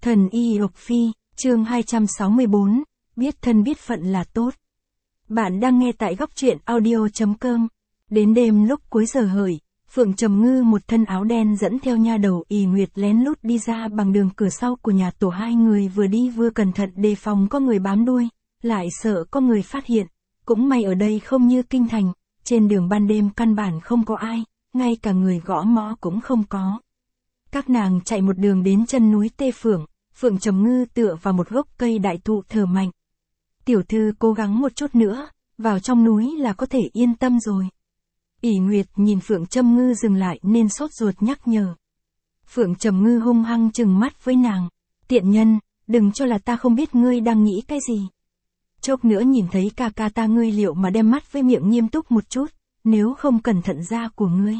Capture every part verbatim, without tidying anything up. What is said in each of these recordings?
Thần y Lộc Phi, chương hai trăm sáu mươi bốn, biết thân biết phận là tốt. Bạn đang nghe tại góc truyện audio chấm com. Đến đêm lúc cuối giờ hợi, Phượng Trầm Ngư một thân áo đen dẫn theo nha đầu ỷ Nguyệt lén lút đi ra bằng đường cửa sau của nhà tổ. Hai người vừa đi vừa cẩn thận đề phòng có người bám đuôi, lại sợ có người phát hiện. Cũng may ở đây không như kinh thành, trên đường ban đêm căn bản không có ai, ngay cả người gõ mõ cũng không có. Các nàng chạy một đường đến chân núi Tê Phượng, Phượng Trầm Ngư tựa vào một gốc cây đại thụ thở mạnh. Tiểu thư cố gắng một chút nữa, vào trong núi là có thể yên tâm rồi. ỷ Nguyệt nhìn Phượng Trầm Ngư dừng lại nên sốt ruột nhắc nhở. Phượng Trầm Ngư hung hăng trừng mắt với nàng. Tiện nhân, đừng cho là ta không biết ngươi đang nghĩ cái gì. Chốc nữa nhìn thấy ca ca ta ngươi liệu mà đem mắt với miệng nghiêm túc một chút, nếu không cẩn thận da của ngươi.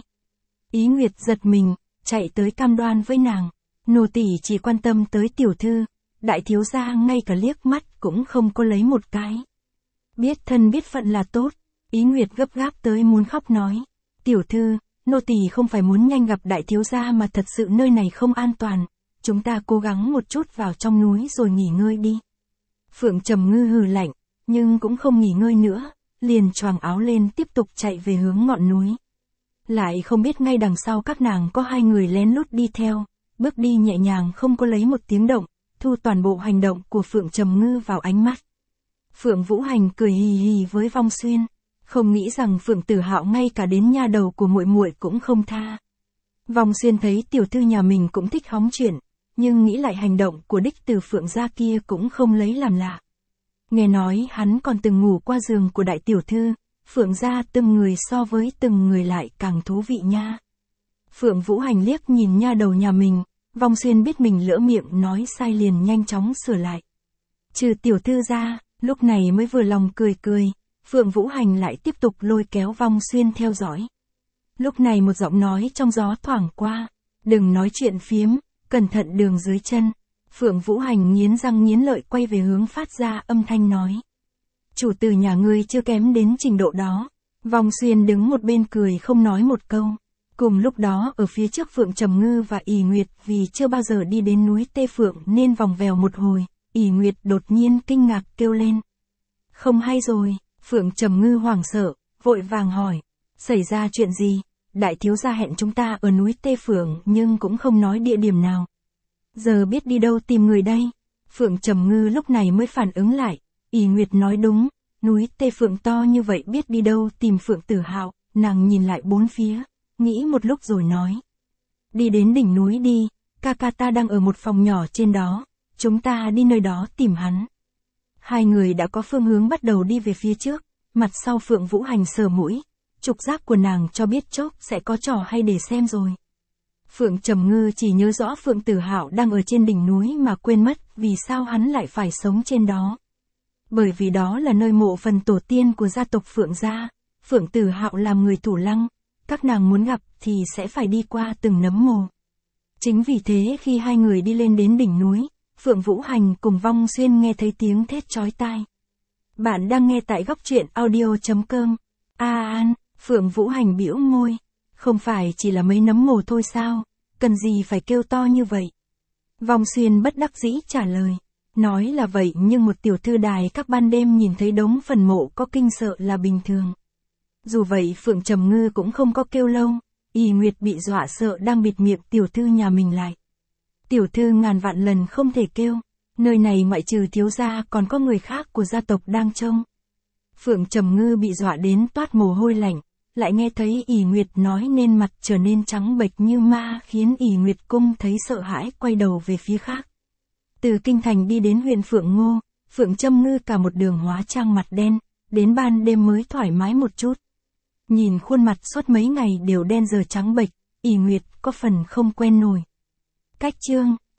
ỷ Nguyệt giật mình, chạy tới cam đoan với nàng. Nô tỳ chỉ quan tâm tới tiểu thư, đại thiếu gia ngay cả liếc mắt cũng không có lấy một cái. Biết thân biết phận là tốt. ỷ Nguyệt gấp gáp tới muốn khóc nói. Tiểu thư, nô tỳ không phải muốn nhanh gặp đại thiếu gia mà thật sự nơi này không an toàn. Chúng ta cố gắng một chút vào trong núi rồi nghỉ ngơi đi. Phượng Trầm Ngư hừ lạnh, nhưng cũng không nghỉ ngơi nữa, liền choàng áo lên tiếp tục chạy về hướng ngọn núi. Lại không biết ngay đằng sau các nàng có hai người lén lút đi theo, bước đi nhẹ nhàng không có lấy một tiếng động, thu toàn bộ hành động của Phượng Trầm Ngư vào ánh mắt. Phượng Vũ Hành cười hì hì với Vong Xuyên, không nghĩ rằng Phượng Tử Hạo ngay cả đến nha đầu của muội muội cũng không tha. Vong Xuyên thấy tiểu thư nhà mình cũng thích hóng chuyện, nhưng nghĩ lại hành động của đích từ Phượng gia kia cũng không lấy làm lạ. Nghe nói hắn còn từng ngủ qua giường của đại tiểu thư, Phượng gia từng người so với từng người lại càng thú vị nha. Phượng Vũ Hành liếc nhìn nha đầu nhà mình, Vong Xuyên biết mình lỡ miệng nói sai liền nhanh chóng sửa lại. Trừ tiểu thư ra, lúc này mới vừa lòng cười cười, Phượng Vũ Hành lại tiếp tục lôi kéo Vong Xuyên theo dõi. Lúc này một giọng nói trong gió thoảng qua, đừng nói chuyện phiếm, cẩn thận đường dưới chân. Phượng Vũ Hành nghiến răng nghiến lợi quay về hướng phát ra âm thanh nói. Chủ tử nhà ngươi chưa kém đến trình độ đó. Vong Xuyên đứng một bên cười không nói một câu. Cùng lúc đó ở phía trước Phượng Trầm Ngư và ỷ Nguyệt vì chưa bao giờ đi đến núi Tê Phượng nên vòng vèo một hồi, ỷ Nguyệt đột nhiên kinh ngạc kêu lên. Không hay rồi, Phượng Trầm Ngư hoảng sợ, vội vàng hỏi. Xảy ra chuyện gì? Đại thiếu gia hẹn chúng ta ở núi Tê Phượng nhưng cũng không nói địa điểm nào. Giờ biết đi đâu tìm người đây? Phượng Trầm Ngư lúc này mới phản ứng lại. ỷ Nguyệt nói đúng, núi Tê Phượng to như vậy biết đi đâu tìm Phượng Tử Hạo. Nàng nhìn lại bốn phía, nghĩ một lúc rồi nói. Đi đến đỉnh núi đi, ca ca ta đang ở một phòng nhỏ trên đó, chúng ta đi nơi đó tìm hắn. Hai người đã có phương hướng bắt đầu đi về phía trước, mặt sau Phượng Vũ Hành sờ mũi, trục giác của nàng cho biết chốc sẽ có trò hay để xem rồi. Phượng Trầm Ngư chỉ nhớ rõ Phượng Tử Hạo đang ở trên đỉnh núi mà quên mất vì sao hắn lại phải sống trên đó. Bởi vì đó là nơi mộ phần tổ tiên của gia tộc Phượng gia, Phượng Tử Hạo làm người thủ lăng, các nàng muốn gặp thì sẽ phải đi qua từng nấm mồ. Chính vì thế khi hai người đi lên đến đỉnh núi, Phượng Vũ Hành cùng Vong Xuyên nghe thấy tiếng thét chói tai. Bạn đang nghe tại góc truyện audio chấm com. A An, Phượng Vũ Hành bĩu môi. Không phải chỉ là mấy nấm mồ thôi sao, cần gì phải kêu to như vậy? Vong Xuyên bất đắc dĩ trả lời. Nói là vậy nhưng một tiểu thư đài các ban đêm nhìn thấy đống phần mộ có kinh sợ là bình thường. Dù vậy Phượng Trầm Ngư cũng không có kêu lâu, ỷ Nguyệt bị dọa sợ đang bịt miệng tiểu thư nhà mình lại. Tiểu thư ngàn vạn lần không thể kêu, nơi này ngoại trừ thiếu gia còn có người khác của gia tộc đang trông. Phượng Trầm Ngư bị dọa đến toát mồ hôi lạnh, lại nghe thấy ỷ Nguyệt nói nên mặt trở nên trắng bệch như ma khiến ỷ Nguyệt cung thấy sợ hãi quay đầu về phía khác. Từ kinh thành đi đến huyện Phượng Ngô, Phượng Trầm Ngư cả một đường hóa trang mặt đen, đến ban đêm mới thoải mái một chút. Nhìn khuôn mặt suốt mấy ngày đều đen giờ trắng bệch, ỷ Nguyệt có phần không quen nổi. Cách chương